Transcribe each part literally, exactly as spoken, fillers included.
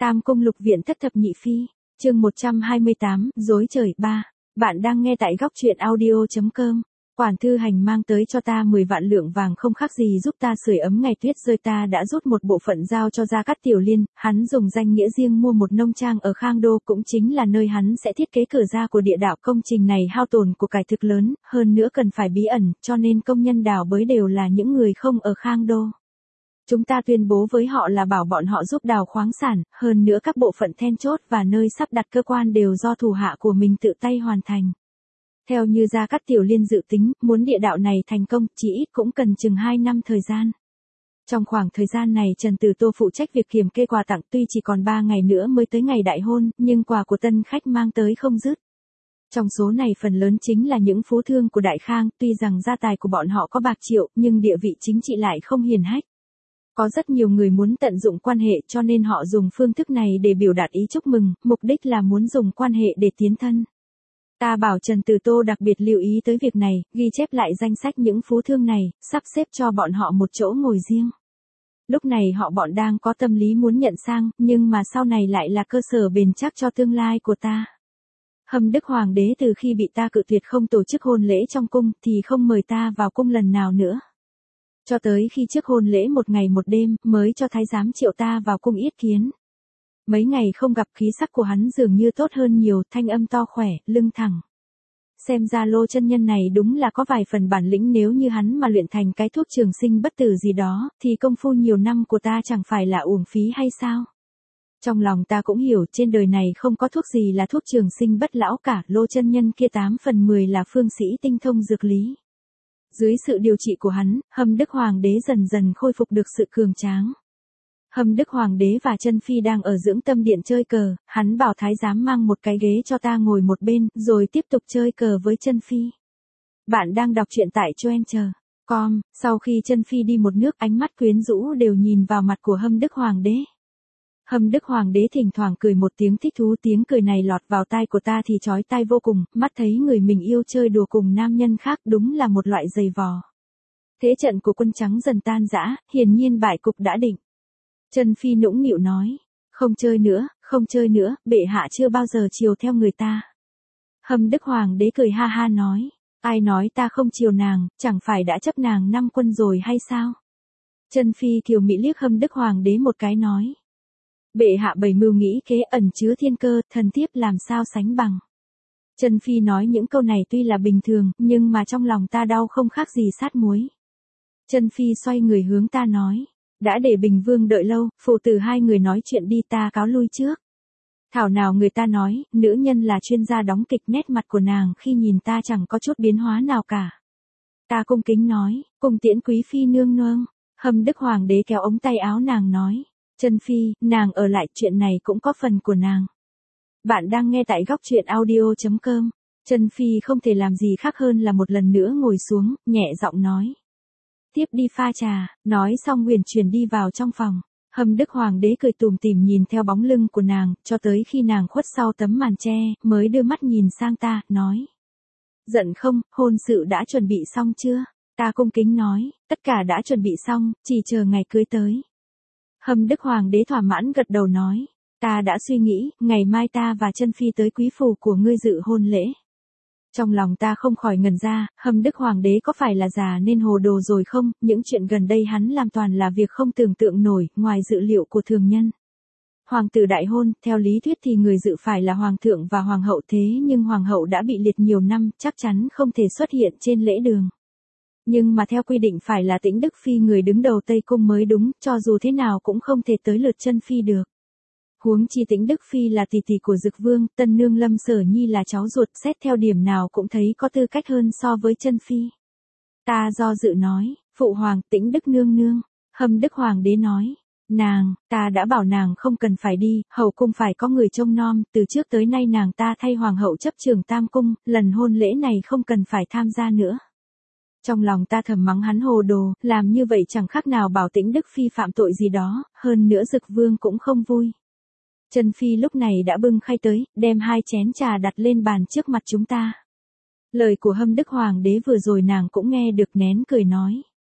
Tam cung lục viện thất thập nhị phi, chương một trăm hai mươi tám, dối trời ba. Bạn đang nghe tại góc truyện audio.com. Quản thư hành mang tới cho ta mười vạn lượng vàng không khác gì giúp ta sưởi ấm ngày tuyết rơi, ta đã rút một bộ phận giao cho Gia Cát Tiểu Liên, hắn dùng danh nghĩa riêng mua một nông trang ở Khang Đô, cũng chính là nơi hắn sẽ thiết kế cửa ra của địa đạo. Công trình này hao tổn của cải thực lớn, hơn nữa cần phải bí ẩn, cho nên công nhân đào bới đều là những người không ở Khang Đô. Chúng ta tuyên bố với họ là bảo bọn họ giúp đào khoáng sản, hơn nữa các bộ phận then chốt và nơi sắp đặt cơ quan đều do thủ hạ của mình tự tay hoàn thành. Theo như Gia Cát Tiểu Liên dự tính, muốn địa đạo này thành công, chỉ ít cũng cần chừng hai năm thời gian. Trong khoảng thời gian này Trần Tử Tô phụ trách việc kiểm kê quà tặng, tuy chỉ còn ba ngày nữa mới tới ngày đại hôn, nhưng quà của tân khách mang tới không dứt. Trong số này phần lớn chính là những phú thương của Đại Khang, tuy rằng gia tài của bọn họ có bạc triệu, nhưng địa vị chính trị lại không hiển hách. Có rất nhiều người muốn tận dụng quan hệ, cho nên họ dùng phương thức này để biểu đạt ý chúc mừng, mục đích là muốn dùng quan hệ để tiến thân. Ta bảo Trần Tử Tô đặc biệt lưu ý tới việc này, ghi chép lại danh sách những phú thương này, sắp xếp cho bọn họ một chỗ ngồi riêng. Lúc này họ bọn đang có tâm lý muốn nhận sang, nhưng mà sau này lại là cơ sở bền chắc cho tương lai của ta. Hâm Đức Hoàng đế từ khi bị ta cự tuyệt không tổ chức hôn lễ trong cung, thì không mời ta vào cung lần nào nữa. Cho tới khi trước hôn lễ một ngày một đêm, mới cho thái giám triệu ta vào cung yết kiến. Mấy ngày không gặp, khí sắc của hắn dường như tốt hơn nhiều, thanh âm to khỏe, lưng thẳng. Xem ra Lô chân nhân này đúng là có vài phần bản lĩnh, nếu như hắn mà luyện thành cái thuốc trường sinh bất tử gì đó, thì công phu nhiều năm của ta chẳng phải là uổng phí hay sao? Trong lòng ta cũng hiểu, trên đời này không có thuốc gì là thuốc trường sinh bất lão cả, Lô chân nhân kia tám phần mười là phương sĩ tinh thông dược lý. Dưới sự điều trị của hắn, Hâm Đức Hoàng đế dần dần khôi phục được sự cường tráng. Hâm Đức Hoàng đế và Chân Phi đang ở dưỡng tâm điện chơi cờ, hắn bảo thái giám mang một cái ghế cho ta ngồi một bên, rồi tiếp tục chơi cờ với Chân Phi. Bạn đang đọc truyện tại choen chờ chấm com, sau khi Chân Phi đi một nước, ánh mắt quyến rũ đều nhìn vào mặt của Hâm Đức Hoàng đế. Hâm Đức Hoàng đế thỉnh thoảng cười một tiếng thích thú, tiếng cười này lọt vào tai của ta thì chói tai vô cùng, mắt thấy người mình yêu chơi đùa cùng nam nhân khác đúng là một loại giày vò. Thế trận của quân trắng dần tan rã, hiển nhiên bại cục đã định. Chân Phi nũng nịu nói, không chơi nữa, không chơi nữa, bệ hạ chưa bao giờ chiều theo người ta. Hâm Đức Hoàng đế cười ha ha nói, ai nói ta không chiều nàng, chẳng phải đã chấp nàng năm quân rồi hay sao? Chân Phi kiều mỹ liếc Hâm Đức Hoàng đế một cái nói, bệ hạ bày mưu nghĩ kế ẩn chứa thiên cơ, thần thiếp làm sao sánh bằng. Chân Phi nói những câu này tuy là bình thường, nhưng mà trong lòng ta đau không khác gì sát muối. Chân Phi xoay người hướng ta nói, đã để Bình Vương đợi lâu, phụ tử hai người nói chuyện đi, ta cáo lui trước. Thảo nào người ta nói, nữ nhân là chuyên gia đóng kịch, nét mặt của nàng khi nhìn ta chẳng có chút biến hóa nào cả. Ta cung kính nói, cùng tiễn quý phi nương nương. Hâm Đức Hoàng đế kéo ống tay áo nàng nói, Chân Phi, nàng ở lại, chuyện này cũng có phần của nàng. Bạn đang nghe tại góc truyện audio.com. Chân Phi không thể làm gì khác hơn là một lần nữa ngồi xuống, nhẹ giọng nói, tiếp đi pha trà. Nói xong huyền chuyển đi vào trong phòng. Hâm Đức Hoàng đế cười tủm tỉm nhìn theo bóng lưng của nàng, cho tới khi nàng khuất sau tấm màn tre, mới đưa mắt nhìn sang ta, nói, giận không, hôn sự đã chuẩn bị xong chưa? Ta cung kính nói, tất cả đã chuẩn bị xong, chỉ chờ ngày cưới tới. Hâm Đức Hoàng đế thỏa mãn gật đầu nói, ta đã suy nghĩ, ngày mai ta và Chân Phi tới quý phủ của ngươi dự hôn lễ. Trong lòng ta không khỏi ngẩn ra, Hâm Đức Hoàng đế có phải là già nên hồ đồ rồi không? Những chuyện gần đây hắn làm toàn là việc không tưởng tượng nổi, ngoài dự liệu của thường nhân. Hoàng tử đại hôn, theo lý thuyết thì người dự phải là hoàng thượng và hoàng hậu, thế nhưng hoàng hậu đã bị liệt nhiều năm, chắc chắn không thể xuất hiện trên lễ đường. Nhưng mà theo quy định phải là Tĩnh Đức Phi người đứng đầu Tây Cung mới đúng, cho dù thế nào cũng không thể tới lượt Chân Phi được. Huống chi Tĩnh Đức Phi là tỷ tỷ của Dực Vương, tân nương Lâm Sở Nhi là cháu ruột, xét theo điểm nào cũng thấy có tư cách hơn so với Chân Phi. Ta do dự nói, phụ hoàng, Tĩnh Đức nương nương. Hâm Đức Hoàng đế nói, nàng, ta đã bảo nàng không cần phải đi, hậu cung phải có người trông nom, từ trước tới nay nàng ta thay hoàng hậu chấp trường Tam Cung, lần hôn lễ này không cần phải tham gia nữa. Trong lòng ta thầm mắng hắn hồ đồ, làm như vậy chẳng khác nào bảo Tĩnh Đức Phi phạm tội gì đó, hơn nữa Dực Vương cũng không vui. Chân Phi lúc này đã bưng khay tới, đem hai chén trà đặt lên bàn trước mặt chúng ta. Lời của Hâm Đức Hoàng đế vừa rồi nàng cũng nghe được, nén cười nói,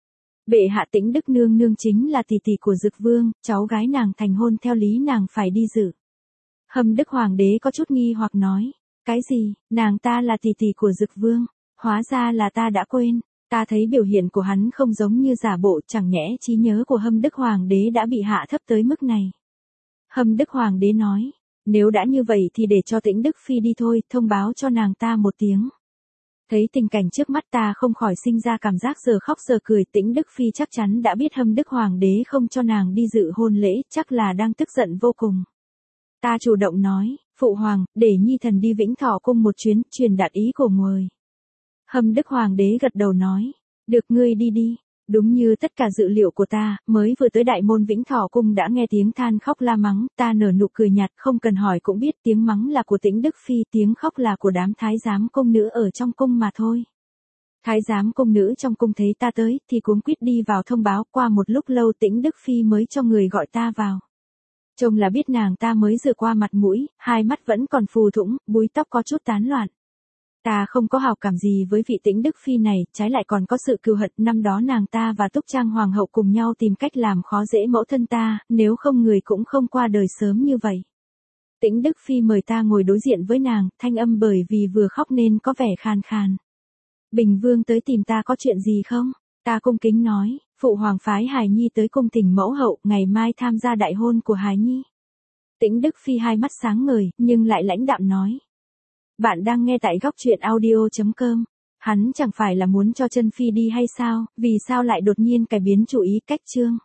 Bệ hạ Tĩnh Đức nương nương chính là tỷ tỷ của Dực Vương, cháu gái nàng thành hôn theo lý nàng phải đi dự. Hâm Đức Hoàng đế có chút nghi hoặc nói, cái gì, nàng ta là tỷ tỷ của Dực Vương, hóa ra là ta đã quên, ta thấy biểu hiện của hắn không giống như giả bộ, chẳng nhẽ trí nhớ của Hâm Đức Hoàng đế đã bị hạ thấp tới mức này. Hâm Đức Hoàng đế nói, nếu đã như vậy thì để cho Tĩnh Đức Phi đi thôi, thông báo cho nàng ta một tiếng. Thấy tình cảnh trước mắt ta không khỏi sinh ra cảm giác giờ khóc giờ cười, Tĩnh Đức Phi chắc chắn đã biết Hâm Đức Hoàng đế không cho nàng đi dự hôn lễ, chắc là đang tức giận vô cùng. Ta chủ động nói, Phụ Hoàng, để nhi thần đi Vĩnh Thọ cung một chuyến, truyền đạt ý của người. Hâm Đức Hoàng đế gật đầu nói, được ngươi đi đi. Đúng như tất cả dự liệu của ta, mới vừa tới đại môn Vĩnh Thọ cung đã nghe tiếng than khóc la mắng, ta nở nụ cười nhạt, không cần hỏi cũng biết tiếng mắng là của Tĩnh Đức Phi, tiếng khóc là của đám thái giám công nữ ở trong cung mà thôi. Thái giám công nữ trong cung thấy ta tới, thì cuống quýt đi vào thông báo, qua một lúc lâu Tĩnh Đức Phi mới cho người gọi ta vào. Trông là biết nàng ta mới rửa qua mặt mũi, hai mắt vẫn còn phù thủng, búi tóc có chút tán loạn. Ta không có hào cảm gì với vị Tĩnh Đức Phi này, trái lại còn có sự cừu hận, năm đó nàng ta và Túc Trang Hoàng hậu cùng nhau tìm cách làm khó dễ mẫu thân ta, nếu không người cũng không qua đời sớm như vậy. Tĩnh Đức Phi mời ta ngồi đối diện với nàng, thanh âm bởi vì vừa khóc nên có vẻ khàn khàn. Bình Vương tới tìm ta có chuyện gì không? Ta cung kính nói, Phụ Hoàng phái Hài Nhi tới cung thỉnh mẫu hậu, ngày mai tham gia đại hôn của Hài Nhi. Tĩnh Đức Phi hai mắt sáng ngời, nhưng lại lãnh đạm nói. Bạn đang nghe tại góc truyện audio chấm com. Hắn chẳng phải là muốn cho chân Phi đi hay sao, vì sao lại đột nhiên cải biến chủ ý cách chương.